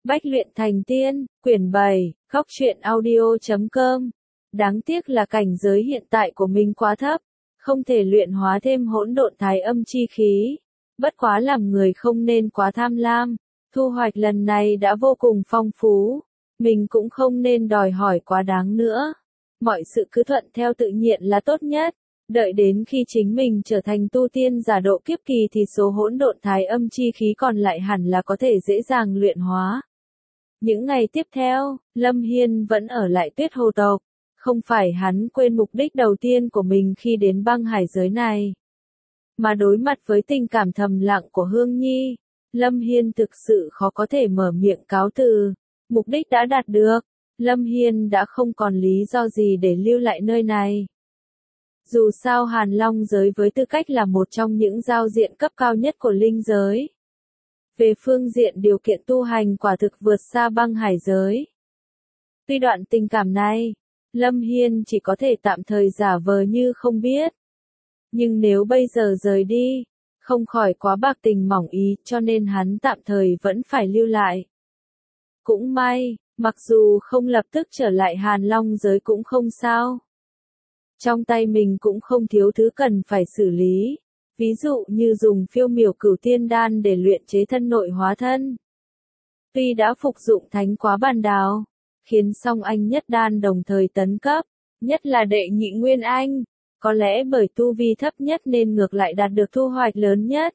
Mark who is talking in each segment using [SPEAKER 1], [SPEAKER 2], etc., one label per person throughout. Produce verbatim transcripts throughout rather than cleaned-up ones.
[SPEAKER 1] Bách luyện thành tiên, quyển bảy, góc truyện audio chấm com. Đáng tiếc là cảnh giới hiện tại của mình quá thấp, không thể luyện hóa thêm hỗn độn thái âm chi khí. Bất quá làm người không nên quá tham lam, thu hoạch lần này đã vô cùng phong phú, mình cũng không nên đòi hỏi quá đáng nữa. Mọi sự cứ thuận theo tự nhiên là tốt nhất. Đợi đến khi chính mình trở thành tu tiên giả độ kiếp kỳ thì số hỗn độn thái âm chi khí còn lại hẳn là có thể dễ dàng luyện hóa. Những ngày tiếp theo, Lâm Hiên vẫn ở lại Tuyết Hồ tộc. Không phải hắn quên mục đích đầu tiên của mình khi đến băng hải giới này. Mà đối mặt với tình cảm thầm lặng của Hương Nhi, Lâm Hiên thực sự khó có thể mở miệng cáo từ. Mục đích đã đạt được, Lâm Hiên đã không còn lý do gì để lưu lại nơi này. Dù sao Hàn Long giới với tư cách là một trong những giao diện cấp cao nhất của linh giới. Về phương diện điều kiện tu hành quả thực vượt xa băng hải giới. Tuy đoạn tình cảm này, Lâm Hiên chỉ có thể tạm thời giả vờ như không biết. Nhưng nếu bây giờ rời đi, không khỏi quá bạc tình mỏng ý cho nên hắn tạm thời vẫn phải lưu lại. Cũng may, mặc dù không lập tức trở lại Hàn Long giới cũng không sao. Trong tay mình cũng không thiếu thứ cần phải xử lý. Ví dụ như dùng phiêu miểu cửu tiên đan để luyện chế thân nội hóa thân. Tuy đã phục dụng thánh quá bàn đào, khiến song anh nhất đan đồng thời tấn cấp, nhất là đệ nhị nguyên anh, có lẽ bởi tu vi thấp nhất nên ngược lại đạt được thu hoạch lớn nhất.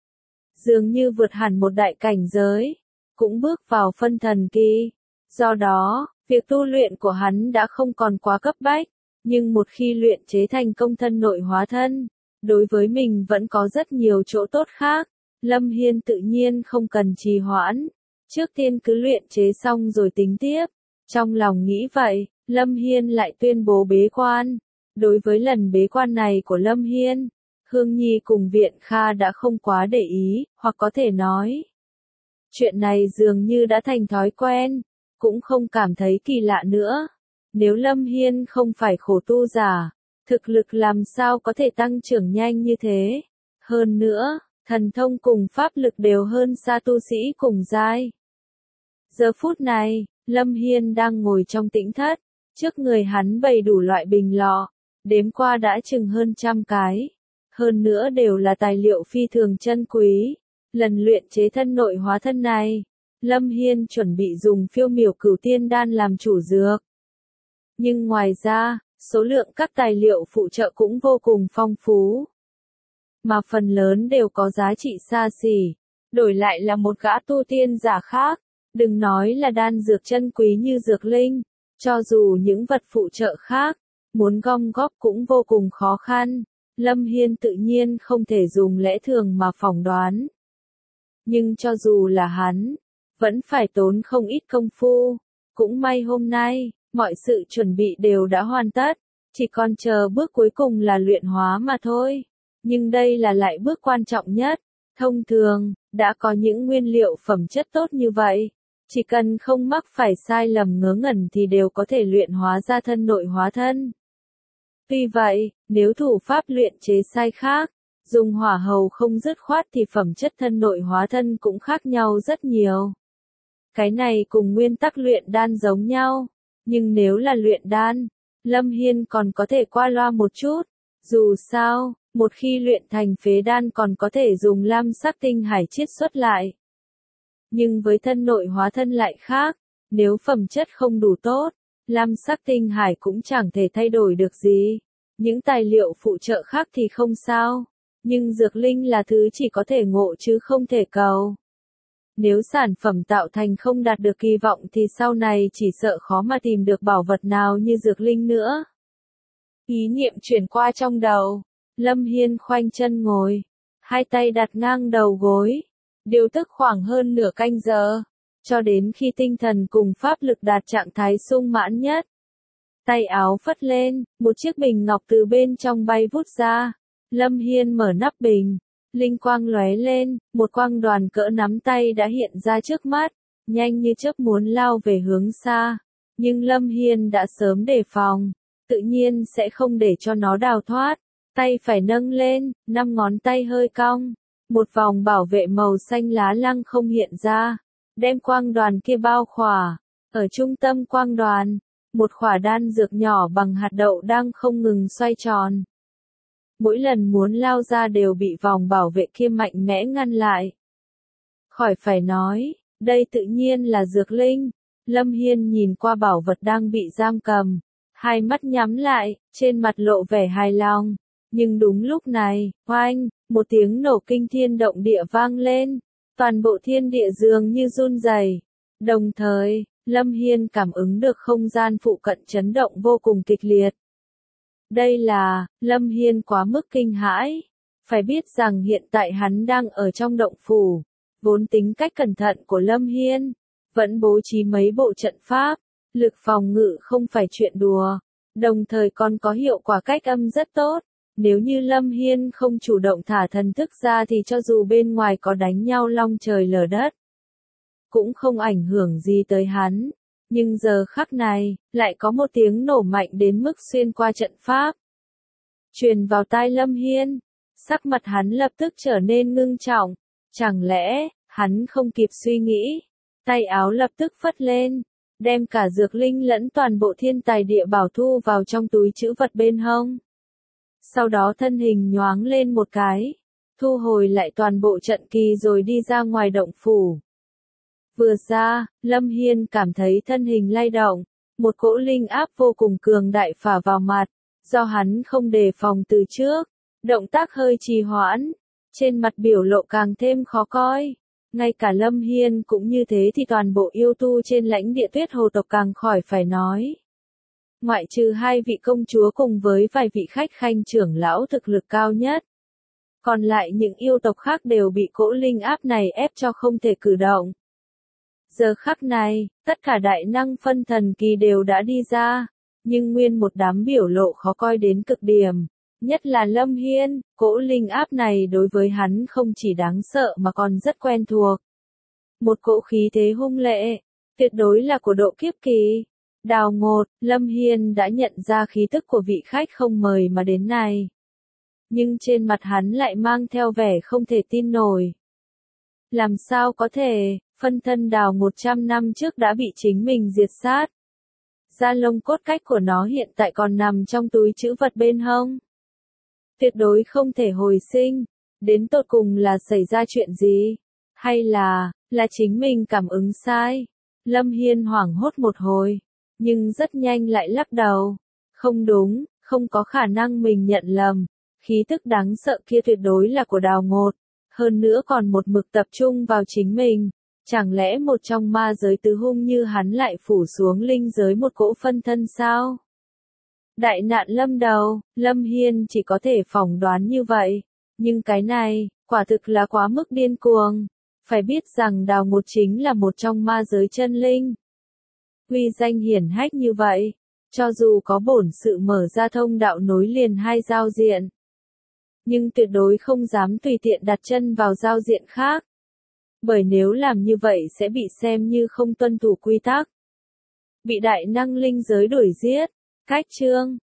[SPEAKER 1] Dường như vượt hẳn một đại cảnh giới, cũng bước vào phân thần kỳ. Do đó, việc tu luyện của hắn đã không còn quá cấp bách, nhưng một khi luyện chế thành công thân nội hóa thân, đối với mình vẫn có rất nhiều chỗ tốt khác. Lâm Hiên tự nhiên không cần trì hoãn, trước tiên cứ luyện chế xong rồi tính tiếp. Trong lòng nghĩ vậy, Lâm Hiên lại tuyên bố bế quan. Đối với lần bế quan này của Lâm Hiên, Hương Nhi cùng Viện Kha đã không quá để ý, hoặc có thể nói, chuyện này dường như đã thành thói quen, cũng không cảm thấy kỳ lạ nữa. Nếu Lâm Hiên không phải khổ tu giả, thực lực làm sao có thể tăng trưởng nhanh như thế. Hơn nữa, thần thông cùng pháp lực đều hơn xa tu sĩ cùng giai. Giờ phút này, Lâm Hiên đang ngồi trong tĩnh thất, trước người hắn bày đủ loại bình lọ, đếm qua đã chừng hơn trăm cái. Hơn nữa đều là tài liệu phi thường chân quý. Lần luyện chế thân nội hóa thân này, Lâm Hiên chuẩn bị dùng phiêu miểu cửu tiên đan làm chủ dược. Nhưng ngoài ra, số lượng các tài liệu phụ trợ cũng vô cùng phong phú. Mà phần lớn đều có giá trị xa xỉ. Đổi lại là một gã tu tiên giả khác, đừng nói là đan dược chân quý như dược linh, cho dù những vật phụ trợ khác, muốn gom góp cũng vô cùng khó khăn. Lâm Hiên tự nhiên không thể dùng lẽ thường mà phỏng đoán. Nhưng cho dù là hắn, vẫn phải tốn không ít công phu. Cũng may hôm nay, mọi sự chuẩn bị đều đã hoàn tất, chỉ còn chờ bước cuối cùng là luyện hóa mà thôi. Nhưng đây là lại bước quan trọng nhất. Thông thường, đã có những nguyên liệu phẩm chất tốt như vậy, chỉ cần không mắc phải sai lầm ngớ ngẩn thì đều có thể luyện hóa ra thân nội hóa thân. Tuy vậy, nếu thủ pháp luyện chế sai khác, dùng hỏa hầu không dứt khoát thì phẩm chất thân nội hóa thân cũng khác nhau rất nhiều. Cái này cùng nguyên tắc luyện đan giống nhau, nhưng nếu là luyện đan, Lâm Hiên còn có thể qua loa một chút. Dù sao, một khi luyện thành phế đan còn có thể dùng lam sắc tinh hải chiết xuất lại. Nhưng với thân nội hóa thân lại khác, nếu phẩm chất không đủ tốt, lam sắc tinh hải cũng chẳng thể thay đổi được gì. Những tài liệu phụ trợ khác thì không sao, nhưng dược linh là thứ chỉ có thể ngộ chứ không thể cầu. Nếu sản phẩm tạo thành không đạt được kỳ vọng thì sau này chỉ sợ khó mà tìm được bảo vật nào như dược linh nữa. Ý niệm chuyển qua trong đầu, Lâm Hiên khoanh chân ngồi, hai tay đặt ngang đầu gối, điều tức khoảng hơn nửa canh giờ, cho đến khi tinh thần cùng pháp lực đạt trạng thái sung mãn nhất. Tay áo phất lên, một chiếc bình ngọc từ bên trong bay vút ra. Lâm Hiên mở nắp bình, linh quang lóe lên, một quang đoàn cỡ nắm tay đã hiện ra trước mắt, nhanh như chớp muốn lao về hướng xa. Nhưng Lâm Hiên đã sớm đề phòng, tự nhiên sẽ không để cho nó đào thoát. Tay phải nâng lên, năm ngón tay hơi cong, một vòng bảo vệ màu xanh lá lăng không hiện ra. đem quang đoàn kia bao khỏa. Ở trung tâm quang đoàn, một khỏa đan dược nhỏ bằng hạt đậu đang không ngừng xoay tròn. Mỗi lần muốn lao ra đều bị vòng bảo vệ kia mạnh mẽ ngăn lại. Khỏi phải nói, đây tự nhiên là dược linh. Lâm Hiên nhìn qua bảo vật đang bị giam cầm, hai mắt nhắm lại, trên mặt lộ vẻ hài lòng. Nhưng đúng lúc này, oanh, một tiếng nổ kinh thiên động địa vang lên, toàn bộ thiên địa dường như run rẩy. Đồng thời, Lâm Hiên cảm ứng được không gian phụ cận chấn động vô cùng kịch liệt. Đây là, Lâm Hiên quá mức kinh hãi. Phải biết rằng hiện tại hắn đang ở trong động phủ. Vốn tính cách cẩn thận của Lâm Hiên, vẫn bố trí mấy bộ trận pháp, lực phòng ngự không phải chuyện đùa, đồng thời còn có hiệu quả cách âm rất tốt. Nếu như Lâm Hiên không chủ động thả thần thức ra thì cho dù bên ngoài có đánh nhau long trời lở đất, cũng không ảnh hưởng gì tới hắn. Nhưng giờ khắc này, lại có một tiếng nổ mạnh đến mức xuyên qua trận pháp, truyền vào tai Lâm Hiên. Sắc mặt hắn lập tức trở nên ngưng trọng. Chẳng lẽ, hắn không kịp suy nghĩ, tay áo lập tức phất lên, đem cả dược linh lẫn toàn bộ thiên tài địa bảo thu vào trong túi trữ vật bên hông. Sau đó thân hình nhoáng lên một cái, thu hồi lại toàn bộ trận kỳ rồi đi ra ngoài động phủ. Vừa ra, Lâm Hiên cảm thấy thân hình lay động, một cỗ linh áp vô cùng cường đại phả vào mặt, do hắn không đề phòng từ trước, động tác hơi trì hoãn, trên mặt biểu lộ càng thêm khó coi. Ngay cả Lâm Hiên cũng như thế thì toàn bộ yêu tu trên lãnh địa Tuyết Hồ tộc càng khỏi phải nói. Ngoại trừ hai vị công chúa cùng với vài vị khách khanh trưởng lão thực lực cao nhất, còn lại những yêu tộc khác đều bị cỗ linh áp này ép cho không thể cử động. Giờ khắc này, tất cả đại năng phân thần kỳ đều đã đi ra, nhưng nguyên một đám biểu lộ khó coi đến cực điểm. Nhất là Lâm Hiên, cỗ linh áp này đối với hắn không chỉ đáng sợ mà còn rất quen thuộc. Một cỗ khí thế hung lệ, tuyệt đối là của độ kiếp kỳ. Đào ngột, Lâm Hiên đã nhận ra khí tức của vị khách không mời mà đến này. Nhưng trên mặt hắn lại mang theo vẻ không thể tin nổi. Làm sao có thể, phân thân đào một trăm năm trước đã bị chính mình diệt sát. Da lông cốt cách của nó hiện tại còn nằm trong túi trữ vật bên hông. Tuyệt đối không thể hồi sinh. Đến tột cùng là xảy ra chuyện gì? Hay là, là chính mình cảm ứng sai? Lâm Hiên hoảng hốt một hồi, nhưng rất nhanh lại lắc đầu. Không đúng, không có khả năng mình nhận lầm. Khí tức đáng sợ kia tuyệt đối là của đào ngột. Hơn nữa còn một mực tập trung vào chính mình. Chẳng lẽ một trong ma giới tứ hung như hắn lại phủ xuống linh giới một cỗ phân thân sao? Đại nạn lâm đầu, Lâm Hiên chỉ có thể phỏng đoán như vậy. Nhưng cái này, quả thực là quá mức điên cuồng. Phải biết rằng đào ngột chính là một trong ma giới chân linh. Uy danh hiển hách như vậy, cho dù có bổn sự mở ra thông đạo nối liền hai giao diện, nhưng tuyệt đối không dám tùy tiện đặt chân vào giao diện khác. Bởi nếu làm như vậy sẽ bị xem như không tuân thủ quy tắc. Bị đại năng linh giới đuổi giết. Cách chương